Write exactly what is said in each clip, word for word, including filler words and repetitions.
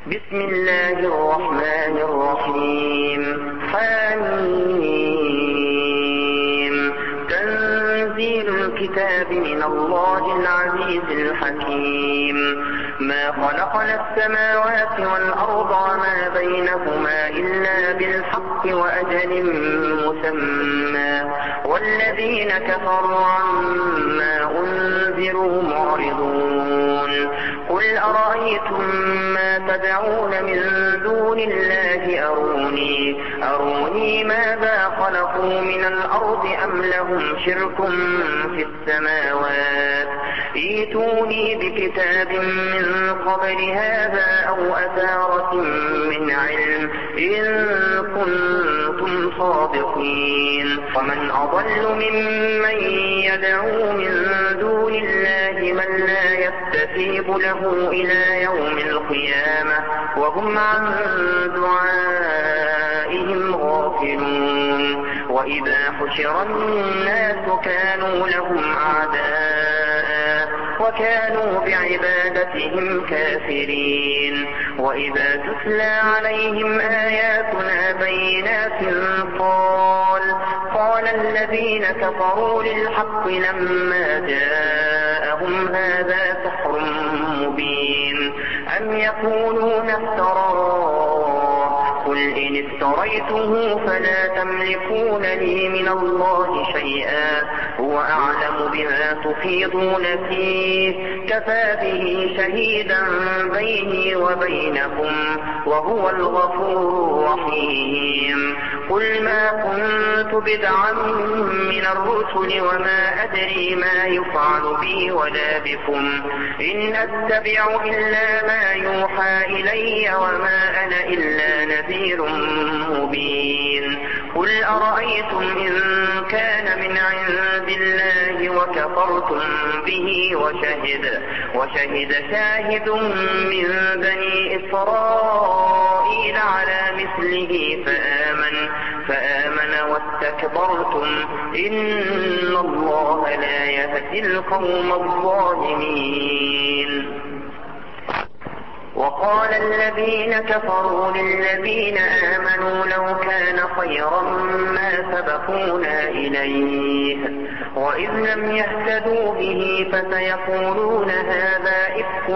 بسم الله الرحمن الرحيم. حميم. تنزيل الكتاب من الله العزيز الحكيم. ما خلقنا السماوات والأرض وما بينهما إلا بالحق وأجل مسمى والذين كفروا عما أنذروا معرضون. قل أرأيتم ما تدعون من دون الله أروني أروني ماذا خلقوا من الأرض أم لهم شرك في السماوات ائتوني بكتاب من قبل هذا أو أثارة من علم إن كنتم صادقين. ومن أضل ممن يدعو من دون الله من لا يستجيب له إلى يوم القيامة وهم عن دعائهم غافلون. وإذا حشر الناس كانوا لهم أعداء وكانوا بعبادتهم كافرين. وإذا تتلى عليهم آياتنا بينات قال قال الذين كفروا للحق لما جاءهم هذا سحر مبين أم يقولون افتراه قل إن افتريته فلا تملكون لي من الله شيئا هو أعلم بما تفيضون فيه كفى به شهيدا بيني وبينكم وهو الغفور الرحيم. قل ما كنت بدعا من الرسل وما أدري ما يفعل بي ولا بكم إن أتبع إلا ما يوحى إلي وما أنا إلا نذير مبين. قل أرأيتم إن كان من عند الله وكفرتم به وشهد وشهد شاهد من بني إسرائيل على مثله فآمن فآمن واستكبرتم إن الله لا يهدي القوم الظالمين. وقال الذين كفروا للذين آمنوا لو كان خيرا ما سبقونا إليه وإذ لم يهتدوا به فسيقولون هذا إفك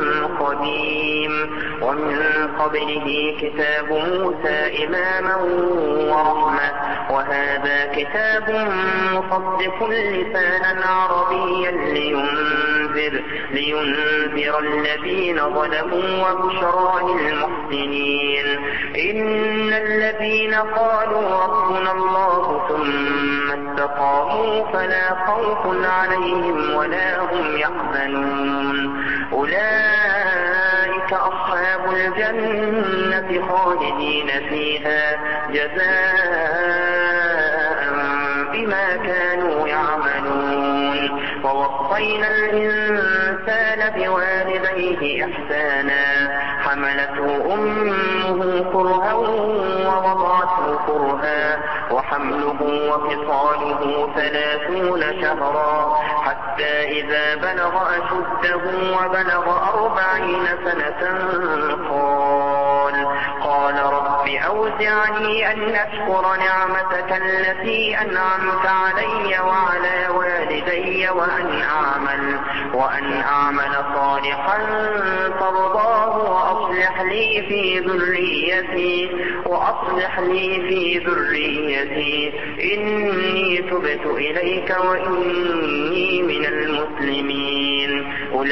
قديم ومن قبله كتاب موسى إماما ورحمة وهذا كتاب مصدق لسانا عربيا لينذر لينذر الذين ظلموا وبشرى للمحسنين. إن الذين قالوا ربنا الله ثم استقاموا فلا خوف عليهم ولا هم يحزنون. أولئك أصحاب الجنة خالدين فيها جزاء بما كانوا يعملون. ووصينا الإنسان بوالديه إحسانا حملته أمه كرها ووضعته كرها وحمله وفصاله ثلاثون شهرا حتى إذا بلغ أشده وبلغ أربعين سنة قال قال رب أوزعني أن أشكر نعمتك التي أنعمت علي وعلى والدي وأن أعمل وأن أعمل صالحا ترضاه وأصلح لي في ذريتي وأصلح لي في ذريتي إني تبت إليك وإني من المسلمين.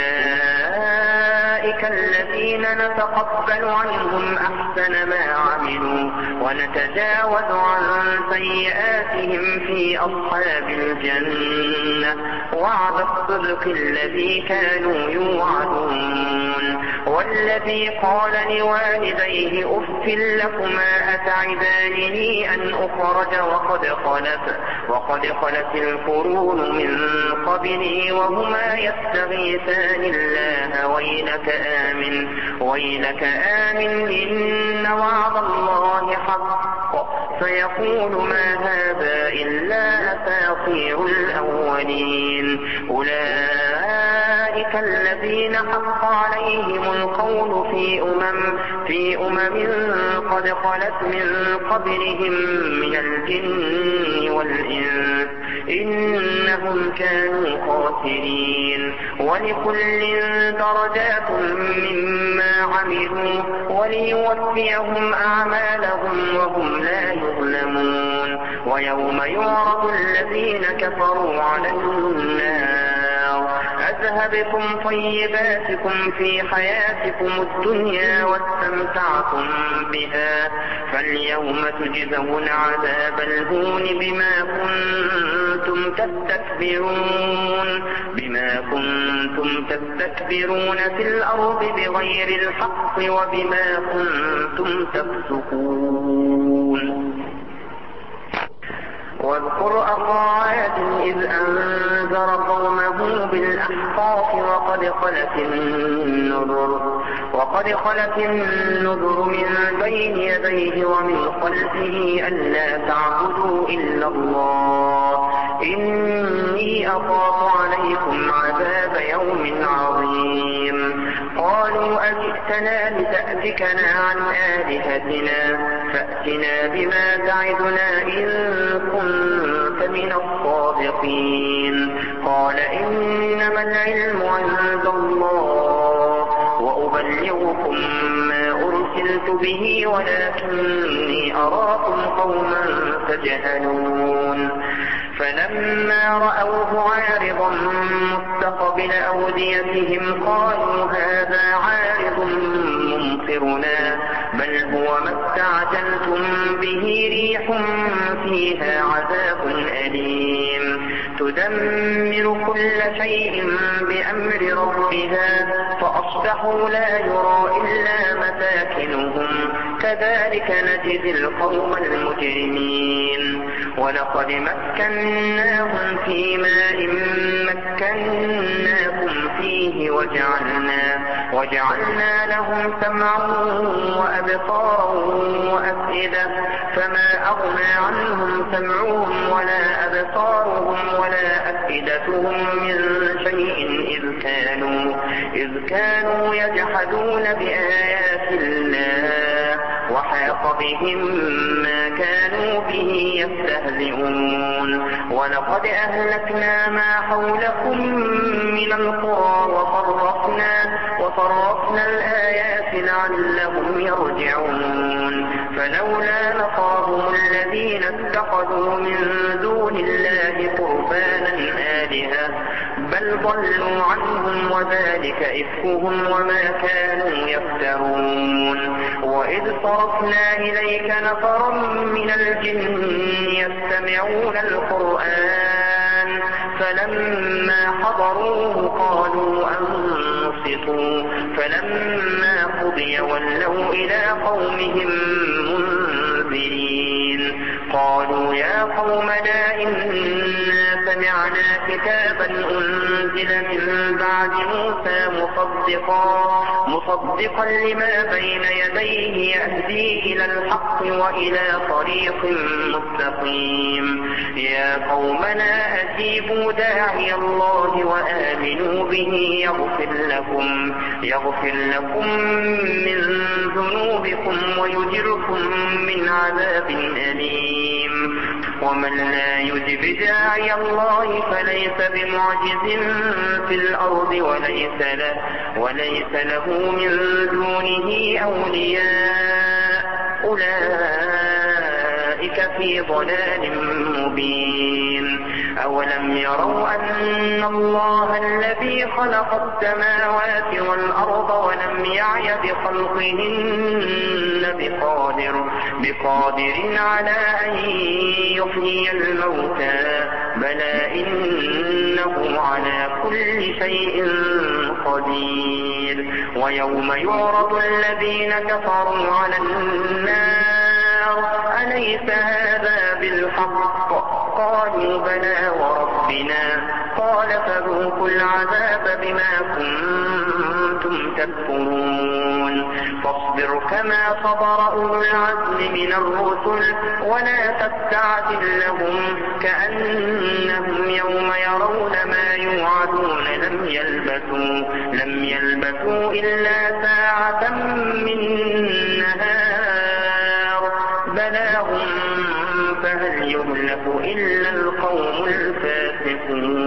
أولئك الذين نتقبل عنهم أحسن ما عملوا ونتجاوز عن سيئاتهم في أصحاب الجنة وعد الصدق الذي كانوا يوعدون. والذي قال لوالديه أف لكما أتعدانني أن أخرج وقد خلت وقد خلت القرون من قبلي وهما يستغيثان الله ويلك آمن ويلك آمن إن وعد الله حق فيقول ما هذا إلا أساطير الأولين. أولئك أولئك الذين حق عليهم القول في أمم, في أمم قد خلت من قبلهم من الجن والإنس إنهم كانوا خاسرين. ولكل درجات مما عملوا وليوفيهم أعمالهم وهم لا يظلمون. ويوم يعرض الذين كفروا على النار أذهبتم طيباتكم في حياتكم الدنيا واستمتعتم بها فاليوم تجزون عذاب الهون بما كنتم تستكبرون بما كنتم تستكبرون في الأرض بغير الحق وبما كنتم تفسقون. واذكر أخا عاد إذ أنذر قومه بالأحقاف وقد خلت النذر وقد خلت النذر من بين يديه ومن خلفه ألا تعبدوا إلا الله إني أخاف عليكم عذاب يوم عظيم. قالوا أجئتنا لتأفكنا عن آلهتنا فأتنا بما تعدنا إن كنت من الصادقين. قال إنما العلم عند الله وأبلغكم ما أرسلت به ولكني أراكم قوما تجهلون. فلما رأوه عارضا مستقبل أوديتهم قالوا هذا عارض ممطرنا بل هو ما استعجلتم به ريح فيها عذاب أليم تدمر كل شيء بأمر ربها فأصبحوا لا يرى إلا مساكنهم كذلك نجزي القوم المجرمين. ولقد مكناهم في ماء مكناكم فيه وجعلنا, وجعلنا لهم سمعا وأبصارا وأفئدة فما أغنى عنهم سمعهم ولا أبصارهم ولا أفئدتهم من شيء إذ كانوا, إذ كانوا يجحدون بآيات الله وحاق بهم ما كانوا به يستهزئون. ولقد أهلكنا ما حولكم من القرى وصرفنا, وصرفنا الآيات لعلهم يرجعون. فلولا نصرهم الذين اتخذوا من دون الله قربانا آلهة بل ضلوا عنهم وذلك إفكهم وما كانوا يفترون. وإذ صرفنا إليك نفرا من الجن يستمعون القرآن فلما حضروه قالوا أنصتوا فلما قضي ولوا إلى قومهم منذرين. قالوا يا قومنا إنا سمعنا كتابا أنزل من بعد موسى مصدقا, مصدقا لما بين يديه يهدي إلى الحق وإلى طريق مستقيم. يا قومنا أجيبوا داعي الله وآمنوا به يغفر لكم, يغفر لكم من ذنوبكم ويجركم من عذاب أليم. ومن لا يجب داعي الله فليس بمعجز في الأرض وليس له, وليس له من دونه أولياء أولئك في ضلال مبين. أولم يروا أن الله الذي خلق السماوات والأرض ولم يعي بخلقهن بقادر, بقادر على أن يحيي الموتى بلى إنه على كل شيء قدير. ويوم يعرض الذين كفروا على النار أليس هذا بالحق قالوا بلى وربنا قال فذوقوا العذاب بما كنتم تكفرون. فاصبر كما صبر أولو العزم من الرسل ولا تستعجل لهم كأنهم يوم يرون ما يوعدون لم يلبثوا لم يلبثوا إلا ساعة من نهار بلاغ فهل يهلك إلا القوم الفاسقون.